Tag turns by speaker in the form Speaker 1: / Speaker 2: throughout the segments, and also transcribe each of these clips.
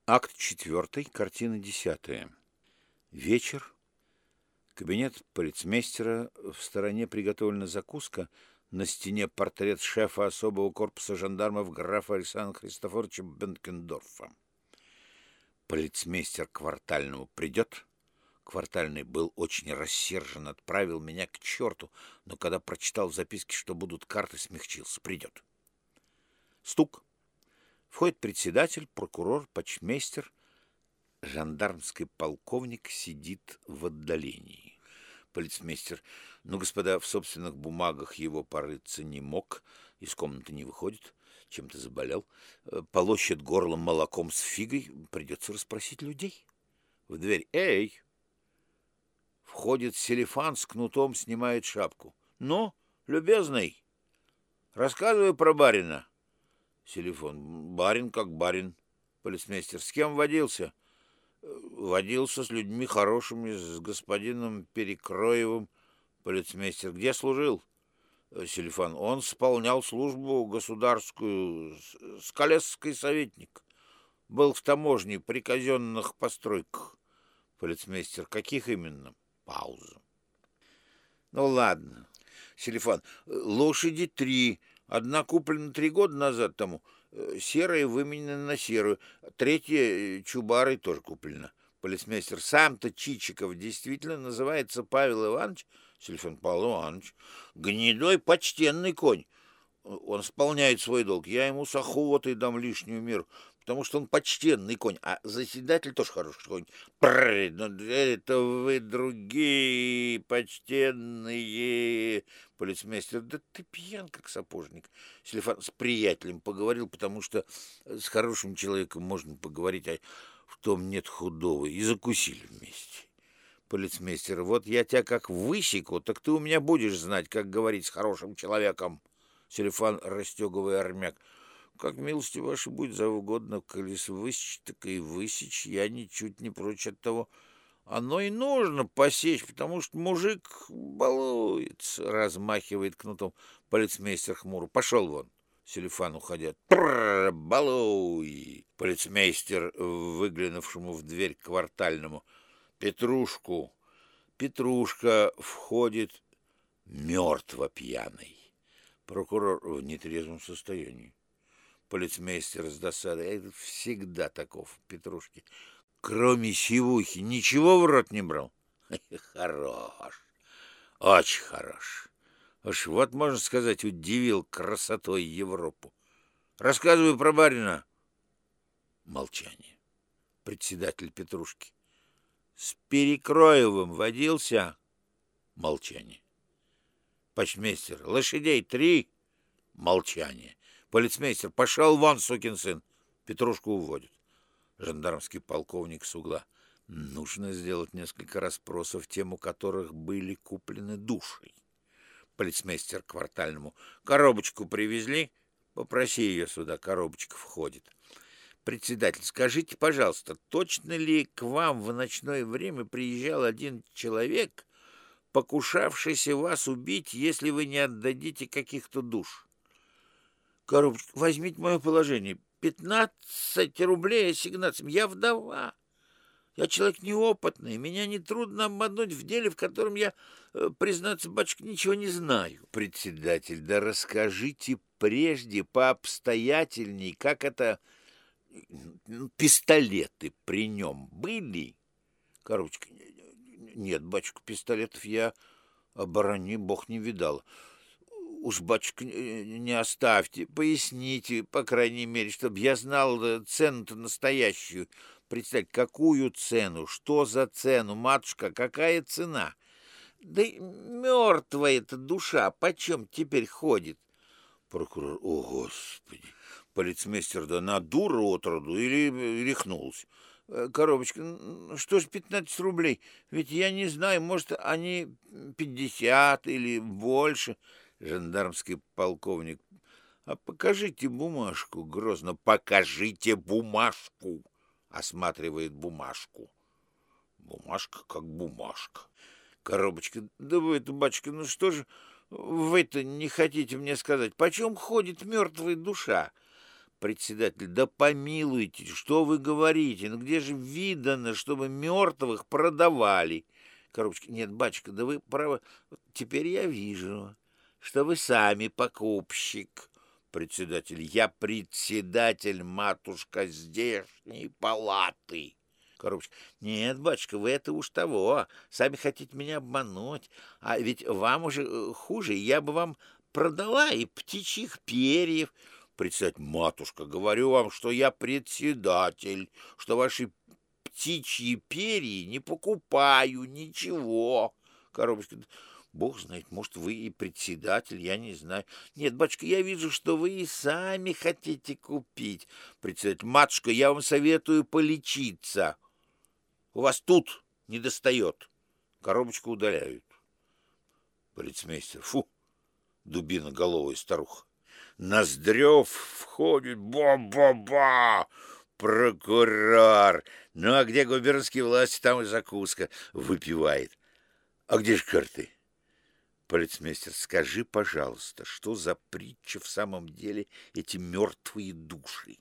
Speaker 1: Акт 4, картина 10. Вечер. Кабинет полицмейстера. В стороне приготовлена закуска. На стене портрет шефа особого корпуса жандармов графа Александра Христофоровича Бенкендорфа. Полицмейстер Квартальному придет. Квартальный был очень рассержен, отправил меня к черту, но когда прочитал в записке, что будут карты, смягчился. Придет. Стук. Входит председатель, прокурор, почмейстер. Жандармский полковник сидит в отдалении. Полицмейстер: ну, господа, в собственных бумагах его порыться не мог, из комнаты не выходит, чем-то заболел, полощет горлом молоком с фигой, придется расспросить людей. В дверь: эй! Входит Селифан с кнутом, снимает шапку. Ну, любезный, рассказывай про барина. Селифон: барин как барин. Полицмейстер: с кем водился? Водился с людьми хорошими, с господином Перекроевым. Полицмейстер: где служил? Селифан: он исполнял службу государскую, скалесский советник. Был в таможне при казенных постройках. Полицмейстер: каких именно? Пауза. Ну ладно. Селифан: лошади 3. Одна куплена 3 года назад тому. Серая выменена на серую. Третья чубарой тоже куплена. Полицмейстер: сам-то Чичиков действительно называется Павел Иванович? Селифан: Павел Иванович. Гнедой почтенный конь. Он исполняет свой долг. Я ему с охотой дам лишнюю меру, потому что он почтенный конь, а заседатель тоже хороший конь. Но это вы другие почтенные. Полицмейстер: да ты пьян, как сапожник. Селифан: с приятелем поговорил, потому что с хорошим человеком можно поговорить, а в том нет худого. И закусили вместе. Полицмейстер: вот я тебя как высеку, так ты у меня будешь знать, как говорить с хорошим человеком. Селифан, расстегивая армяк: как милости ваши будет за угодно, коли высечь, так и высечь, я ничуть не прочь от того. Оно и нужно посечь, потому что мужик балуется, размахивает кнутом. Полицмейстер хмуро: пошел вон. Селифан, уходя: балуй. Полицмейстер, выглянувшему в дверь Квартальному: Петрушку. Петрушка входит мертво пьяный. Прокурор в нетрезвом состоянии. Полицмейстер с досадой: это всегда таков, Петрушки. Кроме сивухи ничего в рот не брал? Хорош, очень хорош. Уж вот, можно сказать, удивил красотой Европу. Рассказывай про барина. Молчание. Председатель Петрушки: с Перекроевым водился? Молчание. Почмейстер: лошадей 3? Молчание. Полицмейстер: пошел вон, сукин сын. Петрушку уводит. Жандармский полковник с угла: нужно сделать несколько расспросов тем, у которых были куплены души. Полицмейстер Квартальному: коробочку привезли? Попроси ее сюда, коробочка входит. Председатель: скажите, пожалуйста, точно ли к вам в ночное время приезжал один человек, покушавшийся вас убить, если вы не отдадите каких-то душ? Коробочка: возьмите мое положение. 15 рублей ассигнациям. Я вдова. Я человек неопытный. Меня нетрудно обмануть в деле, в котором я, признаться, батюшка, ничего не знаю. Председатель: да расскажите прежде пообстоятельней, как это... Пистолеты при нем были? Коробочка: нет, батюшка, пистолетов я, оборони бог, не видал. Уж, батюшка, не оставьте, поясните, по крайней мере, чтобы я знал цену-то настоящую. Представьте, какую цену, что за цену, матушка, какая цена? Да мертвая-то душа почем теперь ходит? Прокурор: о, Господи! Полицмейстер: да на дура отроду или рехнулся? Коробочка: что ж 15 рублей? Ведь я не знаю, может, они 50 или больше. Жандармский полковник: а покажите бумажку. Грозно: покажите бумажку. Осматривает бумажку. Бумажка как бумажка. Коробочка: да вы это, батюшка, ну что же вы-то не хотите мне сказать, почем ходит мертвая душа? Председатель: да помилуйте, что вы говорите? Ну где же видано, чтобы мертвых продавали? Коробочка: нет, батюшка, да вы правы. Теперь я вижу, что вы сами покупщик. Председатель: я председатель, матушка, здешней палаты. Коробочка: нет, батюшка, вы это уж того, сами хотите меня обмануть, а ведь вам уже хуже, я бы вам продала и птичьих перьев. Председатель: матушка, говорю вам, что я председатель, что ваши птичьи перья не покупаю, ничего. Коробочка: бог знает, может, вы и председатель, я не знаю. Нет, батюшка, я вижу, что вы и сами хотите купить. Председатель: матушка, я вам советую полечиться. У вас тут не достает. Коробочку удаляют. Полицмейстер: фу, дубиноголовая старуха. Ноздрев входит: ба-ба-ба! Прокурор! Ну, а где губернские власти, там и закуска. Выпивает. А где же карты? Полицмейстер: скажи, пожалуйста, что за притча в самом деле эти мертвые души?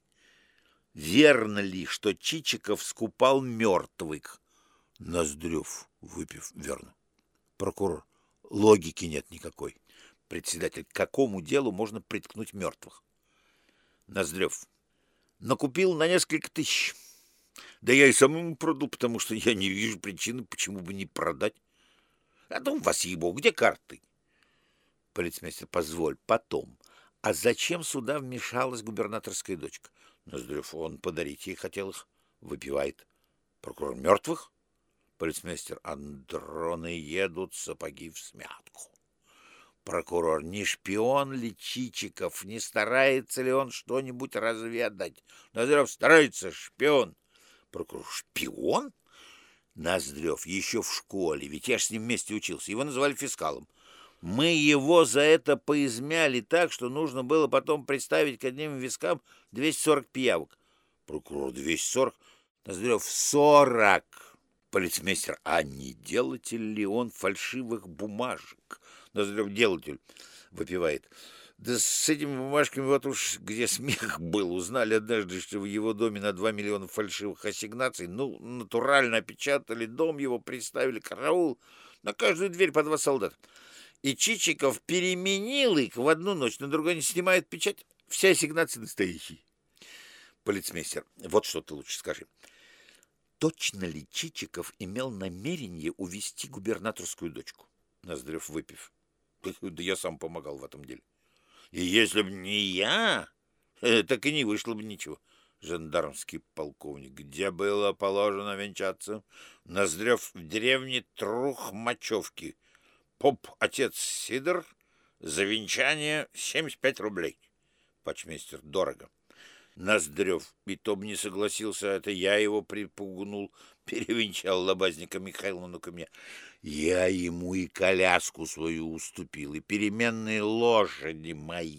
Speaker 1: Верно ли, что Чичиков скупал мертвых? Ноздрев, выпив: верно. Прокурор: логики нет никакой. Председатель: к какому делу можно приткнуть мертвых? Ноздрев: накупил на несколько тысяч. Да я и сам ему продал, потому что я не вижу причины, почему бы не продать. А то вас ебу, где карты? Полицмейстер: позволь, потом. А зачем сюда вмешалась губернаторская дочка? Ноздрев: он подарить ей хотел их. Выпивает. Прокурор: мертвых? Полицмейстер: андроны едут, сапоги всмятку. Прокурор: не шпион ли Чичиков, не старается ли он что-нибудь разведать? Ноздрев: старается, шпион. Прокурор: шпион? Ноздрев: еще в школе, ведь я ж с ним вместе учился, его называли фискалом. Мы его за это поизмяли так, что нужно было потом представить к одним вискам 240 пиявок. Прокурор: 240? Ноздрев: 40. Полицмейстер: а не делатель ли он фальшивых бумажек? Ноздрев: делатель. Выпивает. Да с этими бумажками вот уж где смех был. Узнали однажды, что в его доме на 2 миллиона фальшивых ассигнаций. Ну, натурально опечатали дом его, приставили караул. На каждую дверь по 2 солдата. И Чичиков переменил их в одну ночь. На другой не снимает печать. Все ассигнации настоящие. Полицмейстер: вот что ты лучше скажи. Точно ли Чичиков имел намерение увести губернаторскую дочку? Ноздрев, выпив: да я сам помогал в этом деле. И если бы не я, так и не вышло бы ничего. Жандармский полковник: где было положено венчаться? Ноздрев: в деревне Трухмачевки. Поп отец Сидор, за венчание 75 рублей. Почмейстер: дорого. Ноздрев: и то бы не согласился, это я его припугнул, перевенчал лобазника Михайловну ко мне. Я ему и коляску свою уступил, и переменные лошади мои.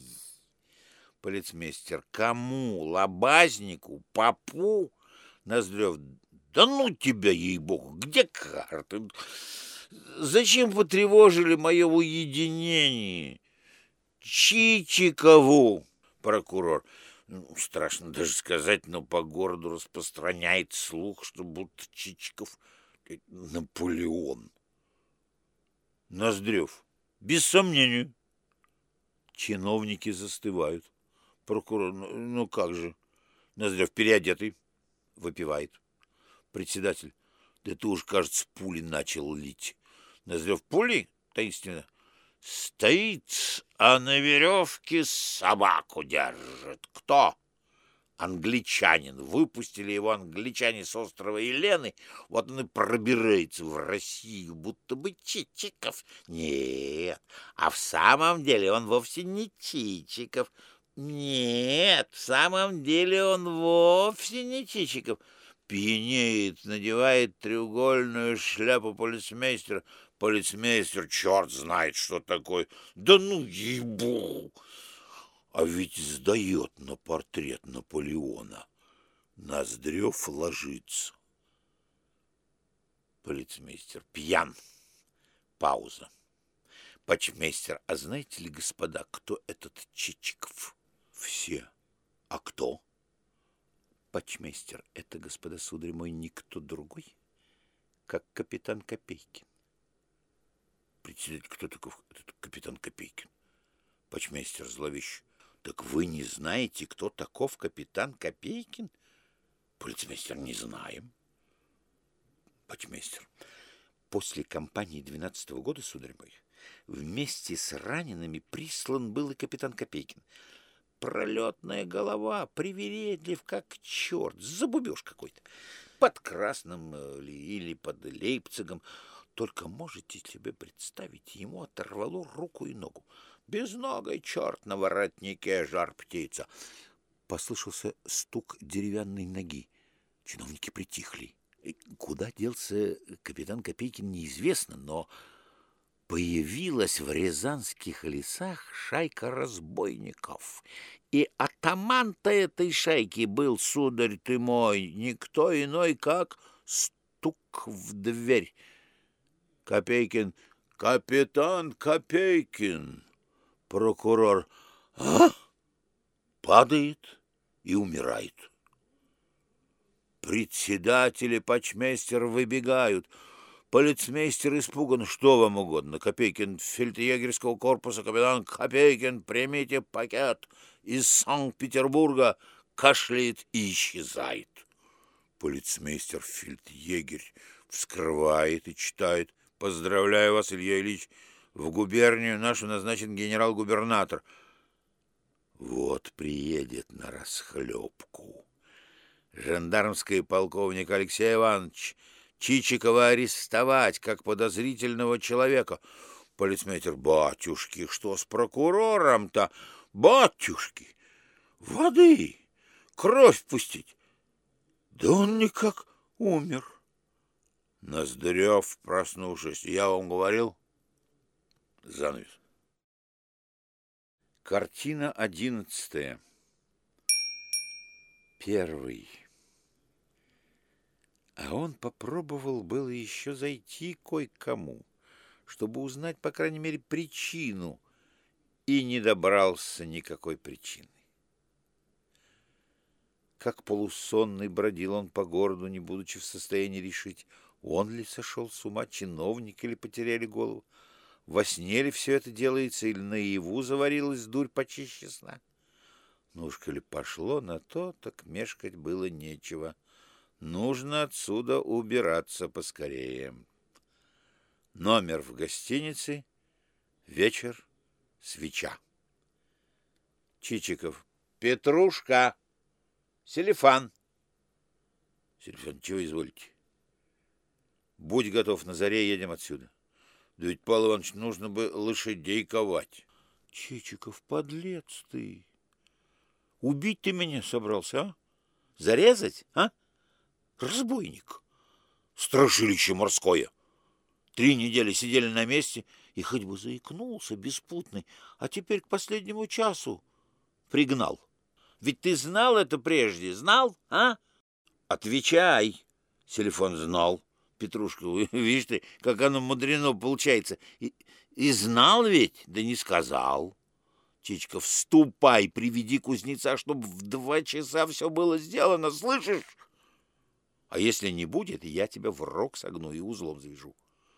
Speaker 1: Полицмейстер: кому? Лобазнику? Попу? Ноздрев: да ну тебя, ей-богу, где карты? Зачем потревожили мое уединение? Чичикову. Прокурор: ну, страшно даже сказать, но по городу распространяет слух, что будто Чичиков Наполеон. Ноздрев: без сомнения. Чиновники застывают. Прокурор: ну как же? Ноздрев: переодетый. Выпивает. Председатель: да ты уж, кажется, пули начал лить. Ноздрев: пули? Таинственно. Стоит, а на веревке собаку держит. Кто? Англичанин. Выпустили его англичане с острова Елены. Вот он и пробирается в Россию, будто бы Чичиков. Нет, а в самом деле он вовсе не Чичиков. Нет, в самом деле он вовсе не Чичиков. Пьянеет, надевает треугольную шляпу полицмейстера. Полицмейстер: черт знает, что такое. Да ну, ей-богу! А ведь сдает на портрет Наполеона. Ноздрев ложится. Полицмейстер: пьян. Пауза. Почмейстер: а знаете ли, господа, кто этот Чичиков? Все. А кто? Почмейстер, это, господа сударь мой, никто другой, как капитан Копейкин. Председатель, кто такой этот капитан Копейкин? Почмейстер зловеще. Так вы не знаете, кто таков капитан Копейкин? Полицмейстер, не знаем. Почмейстер, после кампании 12-го года, сударь мой, вместе с ранеными прислан был и капитан Копейкин. Пролетная голова, привередлив как черт, забубеж какой-то. Под Красным или под Лейпцигом. Только можете себе представить, ему оторвало руку и ногу. Безногой черт на воротнике, жар птица. Послышался стук деревянной ноги. Чиновники притихли. Куда делся капитан Копейкин, неизвестно, но появилась в рязанских лесах шайка разбойников. И атаман-то этой шайки был, сударь ты мой, никто иной, как стук в дверь. Копейкин. Капитан Копейкин. Прокурор. А? Падает и умирает. Председатели, почмейстер выбегают. Полицмейстер испуган. Что вам угодно? Копейкин, фельдъегерского корпуса, капитан Копейкин, примите пакет из Санкт-Петербурга. Кашляет и исчезает. Полицмейстер, фельдъегерь, вскрывает и читает. Поздравляю вас, Илья Ильич. В губернию нашу назначен генерал-губернатор. Вот приедет на расхлебку. Жандармский полковник Алексей Иванович, Чичикова арестовать, как подозрительного человека. Полицмейстер. Батюшки, что с прокурором-то? Батюшки, воды, кровь пустить. Да он никак умер. Ноздрев, проснувшись. Я вам говорил. Занавес. Картина 11. Первый. А он попробовал было еще зайти кое-кому, чтобы узнать, по крайней мере, причину, и не добрался никакой причины. Как полусонный бродил он по городу, не будучи в состоянии решить, он ли сошел с ума, чиновник или потеряли голову. Во сне ли все это делается, или наяву заварилась дурь почище сна? Ну уж, коли пошло на то, так мешкать было нечего. Нужно отсюда убираться поскорее. Номер в гостинице, вечер, свеча. Чичиков. Петрушка, Селифан. Селифан, чего изволите? Будь готов, на заре едем отсюда. Да ведь, Павел Иванович, нужно бы лошадей ковать. Чичиков, подлец ты. Убить ты меня собрался, а? Зарезать, а? Разбойник. Страшилище морское. 3 недели сидели на месте, и хоть бы заикнулся беспутный, а теперь к последнему часу пригнал. Ведь ты знал это прежде, знал, а? Отвечай. Селифон знал. Петрушка, видишь ты, как оно мудрено получается. И знал ведь, да не сказал. Чичиков, ступай, приведи кузнеца, чтобы в 2 часа все было сделано, слышишь? А если не будет, я тебя в рог согну и узлом завяжу.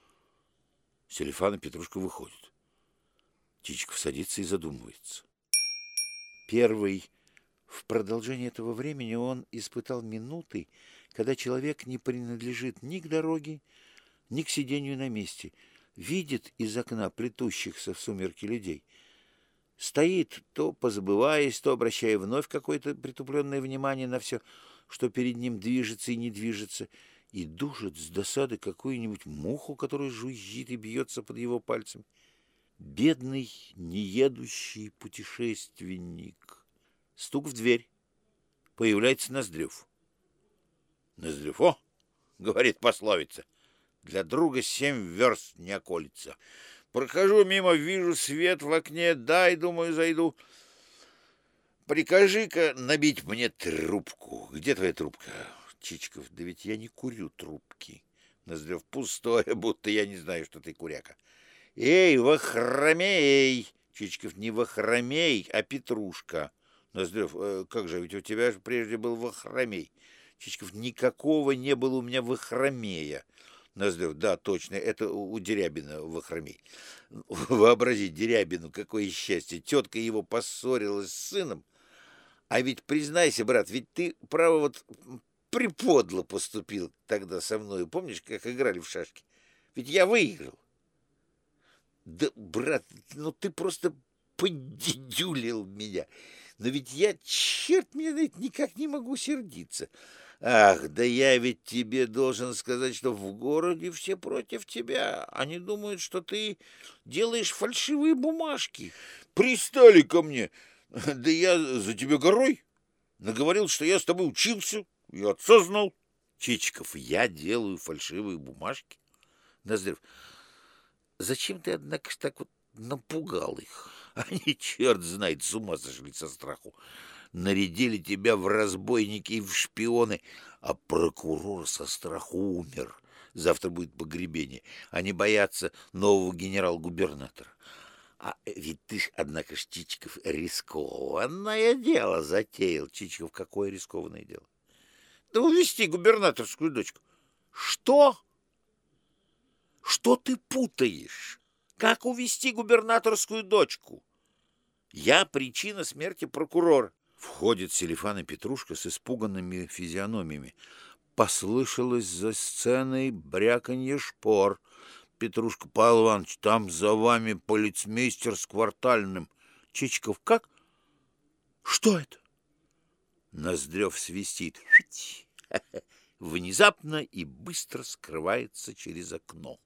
Speaker 1: Селифан и Петрушка выходят. Чичиков садится и задумывается. Первый. В продолжение этого времени он испытал минуты, когда человек не принадлежит ни к дороге, ни к сидению на месте, видит из окна плетущихся в сумерки людей, стоит, то позабываясь, то обращая вновь какое-то притупленное внимание на все, что перед ним движется и не движется, и душит с досады какую-нибудь муху, которая жужжит и бьется под его пальцами. Бедный, неедущий путешественник. Стук в дверь. Появляется Ноздрев. Ноздрев, о, говорит пословица, для друга 7 верст не околится. Прохожу мимо, вижу свет в окне, дай, думаю, зайду. Прикажи-ка набить мне трубку. Где твоя трубка? Чичиков, да ведь я не курю трубки. Ноздрев, пустое, будто я не знаю, что ты куряка. Эй, Вахромей! Чичиков, не Вахромей, а Петрушка. Ноздрев, как же, ведь у тебя же прежде был вахромей. Чичиков, никакого не было у меня вахромея. Ноздрев, да, точно, это у Дерябина вахромей. Вообрази Дерябину, какое счастье. Тетка его поссорилась с сыном. А ведь признайся, брат, ведь ты, право, вот приподло поступил тогда со мной. Помнишь, как играли в шашки? Ведь я выиграл. Да, брат, ну ты просто поддедюлил меня. Но ведь я, черт меня знает, никак не могу сердиться. Ах, да я ведь тебе должен сказать, что в городе все против тебя. Они думают, что ты делаешь фальшивые бумажки. Пристали ко мне. Да я за тебя горой. Наговорил, что я с тобой учился и отца знал. Чичиков, я делаю фальшивые бумажки? Ноздрев, зачем ты, однако ж, так вот напугал их? Они, черт знает, с ума сошли со страху. Нарядили тебя в разбойники и в шпионы, а прокурор со страху умер. Завтра будет погребение. Они боятся нового генерал-губернатора. А ведь ты ж, однако ж, Чичиков, рискованное дело затеял. Чичиков, какое рискованное дело? Да увести губернаторскую дочку. Что? Что ты путаешь? Как увести губернаторскую дочку? Я причина смерти прокурора. Входит Селифан и Петрушка с испуганными физиономиями. Послышалось за сценой бряканье шпор. Петрушка, Павел Иванович, там за вами полицмейстер с Квартальным. Чичиков, как? Что это? Ноздрев свистит. Внезапно и быстро скрывается через окно.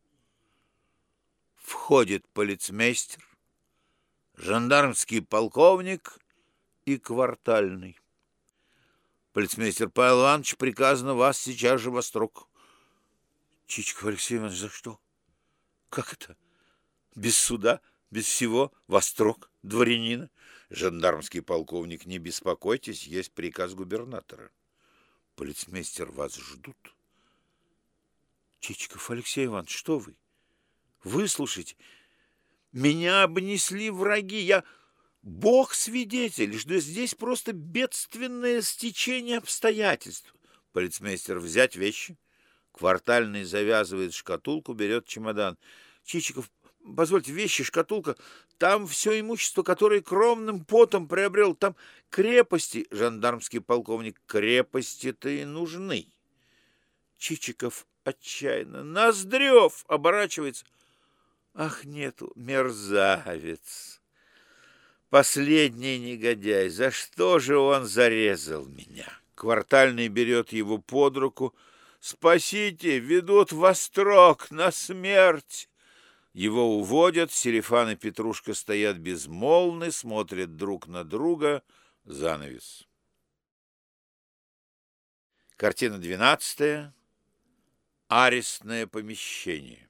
Speaker 1: Входит полицмейстер, жандармский полковник и Квартальный. Полицмейстер Павел Иванович, приказано вас сейчас же во строк. Чичиков Алексей Иванович, за что? Как это? Без суда, без всего, во строк дворянина? Жандармский полковник, не беспокойтесь, есть приказ губернатора. Полицмейстер, вас ждут. Чичиков Алексей Иванович, что вы? Выслушайте, меня обнесли враги, я... Бог свидетель, что здесь просто бедственное стечение обстоятельств. Полицмейстер, взять вещи. Квартальный завязывает шкатулку, берет чемодан. Чичиков, позвольте, вещи, шкатулка. Там все имущество, которое кровным потом приобрел. Там крепости. Жандармский полковник, крепости-то и нужны. Чичиков отчаянно. Ноздрев оборачивается. Ах, нету, мерзавец. Последний негодяй, за что же он зарезал меня? Квартальный берет его под руку. Спасите, ведут во строк, на смерть. Его уводят, Селифан и Петрушка стоят безмолвны, смотрят друг на друга. Занавес. Картина 12. Арестное помещение.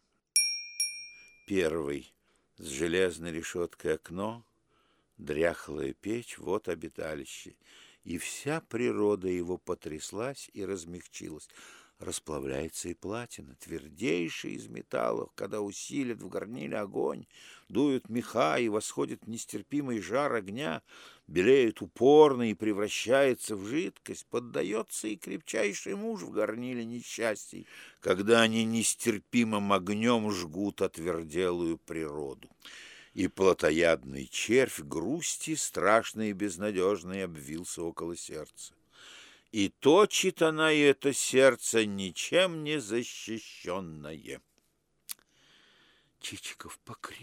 Speaker 1: 1. С железной решеткой окно. Дряхлая печь, вот обиталище. И вся природа его потряслась и размягчилась. Расплавляется и платина, твердейшая из металлов, когда усилят в горниле огонь, дуют меха и восходит нестерпимый жар огня, белеет упорно и превращается в жидкость, поддается и крепчайший муж в горниле несчастий, когда они нестерпимым огнем жгут отверделую природу. И плотоядный червь грусти, страшный и безнадежный, обвился около сердца. И точит она это сердце, ничем не защищенное. Чичиков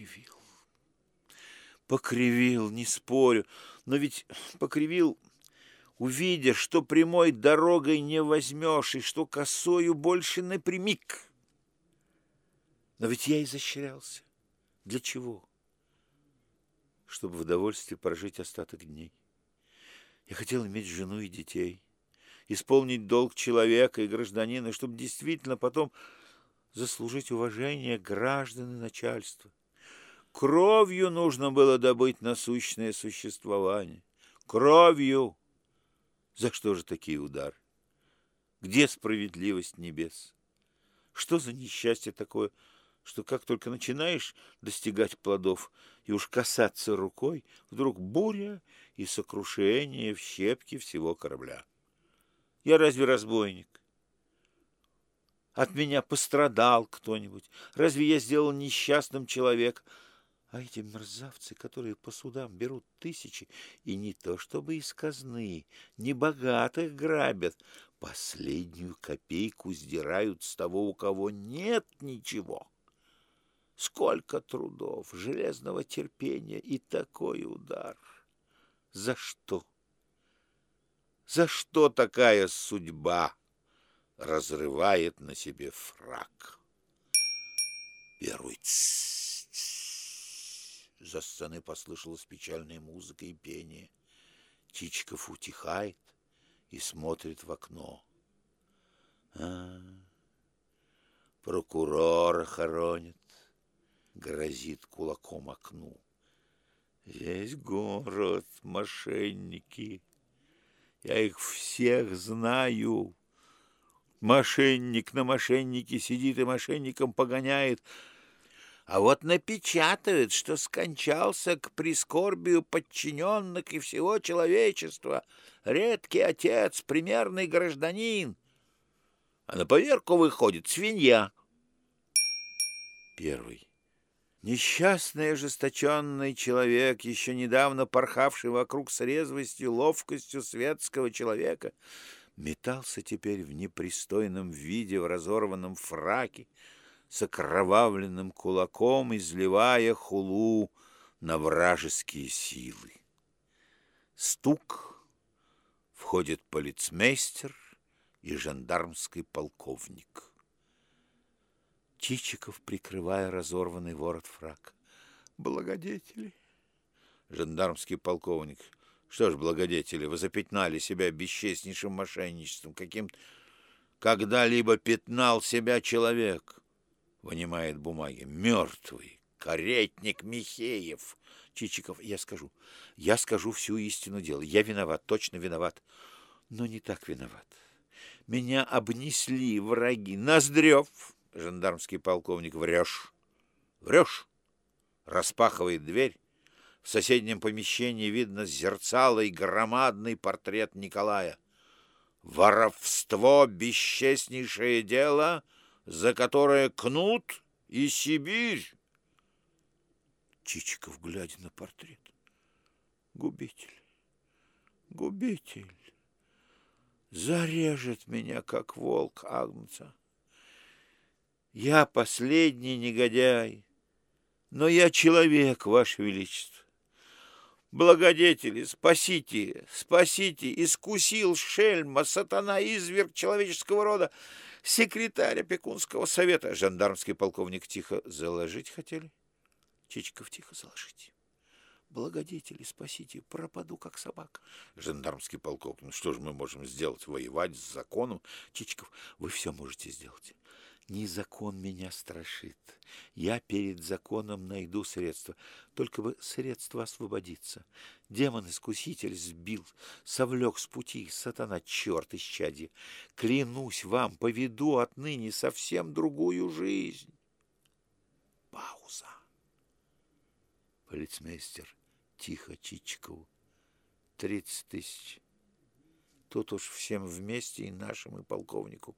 Speaker 1: покривил, не спорю, но ведь покривил, увидя, что прямой дорогой не возьмешь и что косою больше напрямик. Но ведь я изощрялся. Для чего? Чтобы в удовольствии прожить остаток дней. Я хотел иметь жену и детей, исполнить долг человека и гражданина, чтобы действительно потом заслужить уважение граждан и начальства. Кровью нужно было добыть насущное существование. Кровью! За что же такие удары? Где справедливость небес? Что за несчастье такое, что как только начинаешь достигать плодов и уж касаться рукой, вдруг буря и сокрушение в щепки всего корабля. Я разве разбойник? От меня пострадал кто-нибудь? Разве я сделал несчастным человека? А эти мерзавцы, которые по судам берут тысячи, и не то чтобы из казны, не богатых грабят, последнюю копейку сдирают с того, у кого нет ничего. Сколько трудов, железного терпения и такой удар! За что? За что такая судьба разрывает на себе фрак? Первый за сценой послышалась печальная музыка и пение. Чичиков утихает и смотрит в окно. Прокурора хоронит, грозит кулаком окну. Весь город мошенники, я их всех знаю. Мошенник на мошеннике сидит и мошенником погоняет. А вот напечатают, что скончался к прискорбию подчиненных и всего человечества редкий отец, примерный гражданин. А на поверку выходит свинья. Первый. Несчастный, ожесточенный человек, еще недавно порхавший вокруг с резвостью, ловкостью светского человека, метался теперь в непристойном виде, в разорванном фраке, с окровавленным кулаком, изливая хулу на вражеские силы. Стук. Входит полицмейстер и жандармский полковник. Чичиков, прикрывая разорванный ворот фрака. Благодетели. Жандармский полковник. Что ж, благодетели, вы запятнали себя бесчестнейшим мошенничеством, каким когда-либо пятнал себя человек. Вынимает бумаги. Мертвый. Каретник Михеев. Чичиков. Я скажу всю истину дела. Я виноват, точно виноват. Но не так виноват. Меня обнесли враги. Ноздрев. Жандармский полковник. Врешь. Врешь. Распахивает дверь. В соседнем помещении видно зерцало и громадный портрет Николая. Воровство — бесчестнейшее дело, за которое кнут и Сибирь. Чичиков, глядя на портрет. Губитель, губитель, зарежет меня, как волк агнца. Я последний негодяй, но я человек, Ваше Величество. Благодетели, спасите, спасите, искусил шельма, сатана, изверг человеческого рода, секретарь опекунского совета. Жандармский полковник тихо. Заложить хотели? Чичиков. Тихо, заложите. Благодетели, спасите, пропаду, как собака. Жандармский полковник. Ну что же мы можем сделать? Воевать с законом? Чичиков. Вы все можете сделать. Не закон меня страшит. Я перед законом найду средства. Только бы средства освободиться. Демон-искуситель сбил, совлек с пути, сатана, черт исчадье. Клянусь вам, поведу отныне совсем другую жизнь. Пауза. Полицмейстер тихо Чичикову. 30 тысяч. Тут уж всем вместе, и нашим, и полковнику,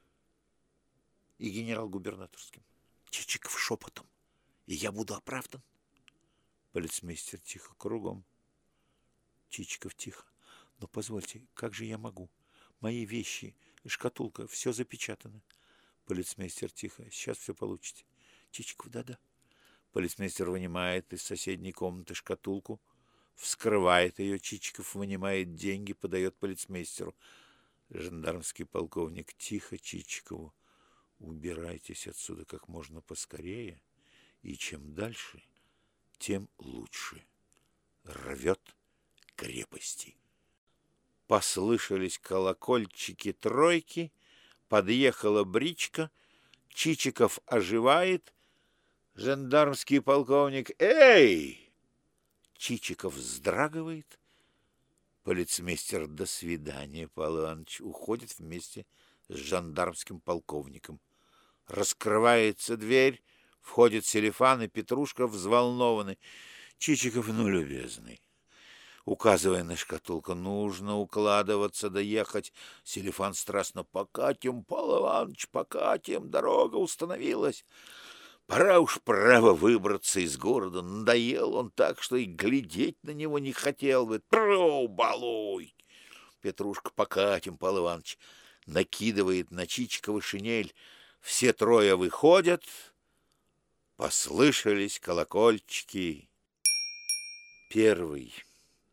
Speaker 1: и генерал-губернаторским. Чичиков шепотом. И я буду оправдан. Полицмейстер тихо кругом. Чичиков тихо. Но позвольте, как же я могу? Мои вещи, шкатулка, все запечатано. Полицмейстер тихо. Сейчас все получите. Чичиков. Да-да. Полицмейстер вынимает из соседней комнаты шкатулку, вскрывает ее. Чичиков вынимает деньги, подает полицмейстеру. Жандармский полковник тихо Чичикову. Убирайтесь отсюда как можно поскорее, и чем дальше, тем лучше. Рвет крепости. Послышались колокольчики тройки, подъехала бричка, Чичиков оживает. Жандармский полковник. Эй! Чичиков вздрагивает. Полицмейстер. До свидания, Павел Иванович. Уходит вместе с жандармским полковником. Раскрывается дверь, Входит Селифан и Петрушка взволнованы. Чичиков, ну, любезный, указывая на шкатулку, нужно укладываться, доехать. Селифан страстно: покатим, Павел Иванович, покатим, дорога установилась. Пора уж, право, выбраться из города. Надоел он так, что и глядеть на него не хотел. Говорит: «Пру, балуй!» Петрушка: покатим, Павел Иванович. Накидывает на Чичикова шинель. Все трое выходят. Послышались колокольчики. Первый.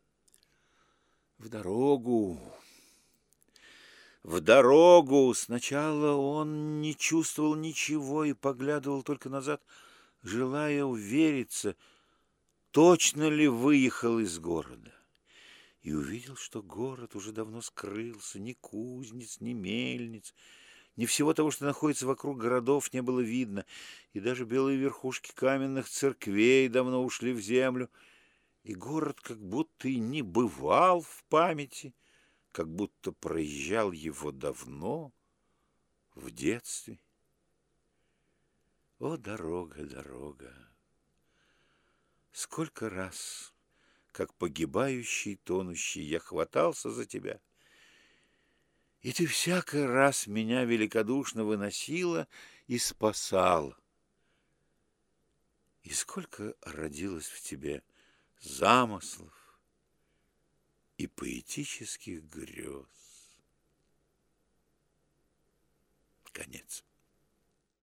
Speaker 1: В дорогу. В дорогу. Сначала он не чувствовал ничего и поглядывал только назад, желая увериться, точно ли выехал из города. И увидел, что город уже давно скрылся. Ни кузнец, ни мельниц, ни всего того, что находится вокруг городов, не было видно. И даже белые верхушки каменных церквей давно ушли в землю. И город как будто и не бывал в памяти, как будто проезжал его давно, в детстве. О, дорога, дорога! Сколько раз, как погибающий, тонущий, я хватался за тебя, и ты всякий раз меня великодушно выносила и спасала. И сколько родилось в тебе замыслов и поэтических грез. Конец.